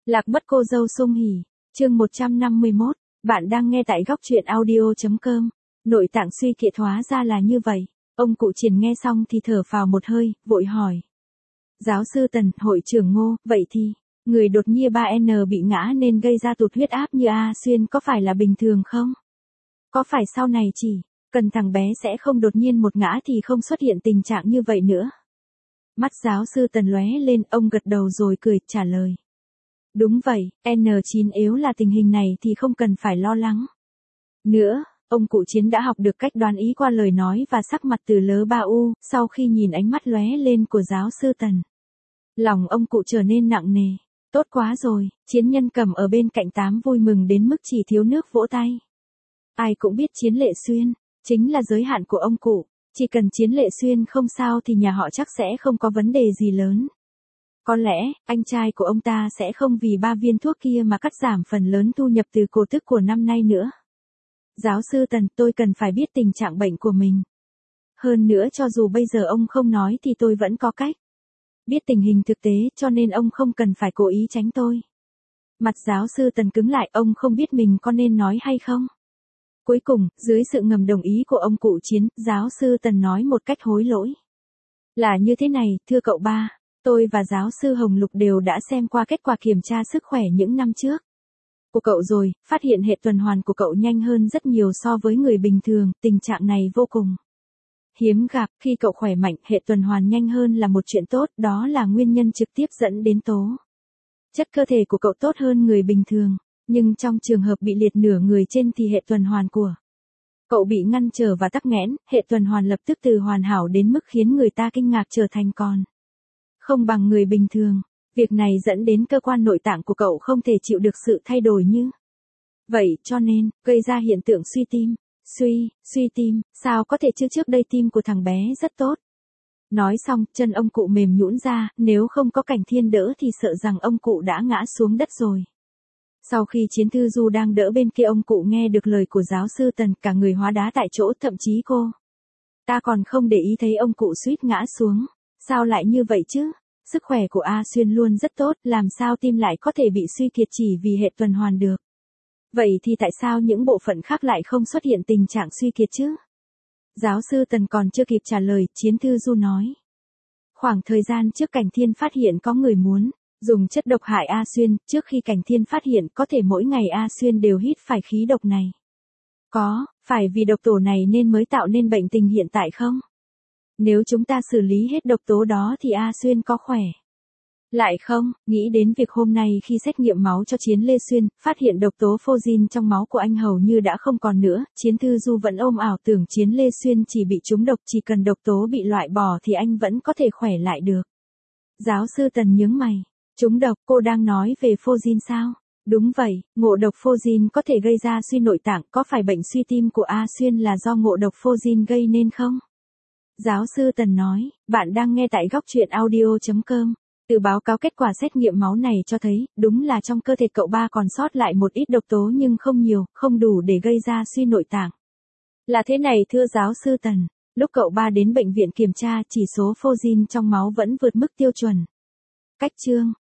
Lạc mất cô dâu sung hỉ, chương 151, bạn đang nghe tại góc truyện audio.com. Nội tạng suy kiệt hóa ra là như vậy. Ông cụ Triển nghe xong thì thở phào một hơi, vội hỏi. Giáo sư Tần, hội trưởng Ngô, vậy thì, người đột nhiên 3N bị ngã nên gây ra tụt huyết áp như A Xuyên có phải là bình thường không? Có phải sau này chỉ cần thằng bé sẽ không đột nhiên một ngã thì không xuất hiện tình trạng như vậy nữa? Mắt giáo sư Tần lóe lên, ông gật đầu rồi cười, trả lời. Đúng vậy, N9 yếu là tình hình này thì không cần phải lo lắng. Nữa, ông cụ Chiến đã học được cách đoán ý qua lời nói và sắc mặt từ lớ ba u, sau khi nhìn ánh mắt lóe lên của giáo sư Tần. Lòng ông cụ trở nên nặng nề. Tốt quá rồi, Chiến Nhân Cầm ở bên cạnh Tám vui mừng đến mức chỉ thiếu nước vỗ tay. Ai cũng biết Chiến Lệ Xuyên chính là giới hạn của ông cụ, chỉ cần Chiến Lệ Xuyên không sao thì nhà họ chắc sẽ không có vấn đề gì lớn. Có lẽ, anh trai của ông ta sẽ không vì 3 viên thuốc kia mà cắt giảm phần lớn thu nhập từ cổ tức của năm nay nữa. Giáo sư Tần, tôi cần phải biết tình trạng bệnh của mình. Hơn nữa cho dù bây giờ ông không nói thì tôi vẫn có cách biết tình hình thực tế, cho nên ông không cần phải cố ý tránh tôi. Mặt giáo sư Tần cứng lại, ông không biết mình có nên nói hay không. Cuối cùng, dưới sự ngầm đồng ý của ông cụ Chiến, giáo sư Tần nói một cách hối lỗi. Là như thế này, thưa cậu ba, tôi và giáo sư Hồng Lục đều đã xem qua kết quả kiểm tra sức khỏe những năm trước của cậu rồi, phát hiện hệ tuần hoàn của cậu nhanh hơn rất nhiều so với người bình thường, tình trạng này vô cùng hiếm gặp. Khi cậu khỏe mạnh, hệ tuần hoàn nhanh hơn là một chuyện tốt, đó là nguyên nhân trực tiếp dẫn đến tố chất cơ thể của cậu tốt hơn người bình thường. Nhưng trong trường hợp bị liệt nửa người trên thì hệ tuần hoàn của cậu bị ngăn trở và tắc nghẽn, hệ tuần hoàn lập tức từ hoàn hảo đến mức khiến người ta kinh ngạc trở thành còn không bằng người bình thường. Việc này dẫn đến cơ quan nội tạng của cậu không thể chịu được sự thay đổi như vậy, cho nên, gây ra hiện tượng suy tim. Suy tim, sao có thể chứ, trước đây tim của thằng bé rất tốt. Nói xong, chân ông cụ mềm nhũn ra, nếu không có Cảnh Thiên đỡ thì sợ rằng ông cụ đã ngã xuống đất rồi. Sau khi Chiến Thư Du đang đỡ bên kia ông cụ nghe được lời của giáo sư Tần, cả người hóa đá tại chỗ, thậm chí cô ta còn không để ý thấy ông cụ suýt ngã xuống. Sao lại như vậy chứ? Sức khỏe của A Xuyên luôn rất tốt, làm sao tim lại có thể bị suy kiệt chỉ vì hệ tuần hoàn được? Vậy thì tại sao những bộ phận khác lại không xuất hiện tình trạng suy kiệt chứ? Giáo sư Tần còn chưa kịp trả lời, Chiến Thư Du nói. Khoảng thời gian trước Cảnh Thiên phát hiện có người muốn dùng chất độc hại A Xuyên, trước khi Cảnh Thiên phát hiện có thể mỗi ngày A Xuyên đều hít phải khí độc này. Có, phải vì độc tố này nên mới tạo nên bệnh tình hiện tại không? Nếu chúng ta xử lý hết độc tố đó thì A Xuyên có khỏe lại không? Nghĩ đến việc hôm nay khi xét nghiệm máu cho Chiến Lê Xuyên, phát hiện độc tố Phozin trong máu của anh hầu như đã không còn nữa, Chiến Thư Du vẫn ôm ảo tưởng Chiến Lê Xuyên chỉ bị trúng độc, chỉ cần độc tố bị loại bỏ thì anh vẫn có thể khỏe lại được. Giáo sư Tần nhướng mày. Trúng độc, cô đang nói về Phozin sao? Đúng vậy, ngộ độc Phozin có thể gây ra suy nội tạng, có phải bệnh suy tim của A Xuyên là do ngộ độc Phozin gây nên không? Giáo sư Tần nói, bạn đang nghe tại góc truyện audio.com. Từ báo cáo kết quả xét nghiệm máu này cho thấy, đúng là trong cơ thể cậu ba còn sót lại một ít độc tố nhưng không nhiều, không đủ để gây ra suy nội tạng. Là thế này thưa giáo sư Tần, lúc cậu ba đến bệnh viện kiểm tra chỉ số Phozin trong máu vẫn vượt mức tiêu chuẩn. Cách chương,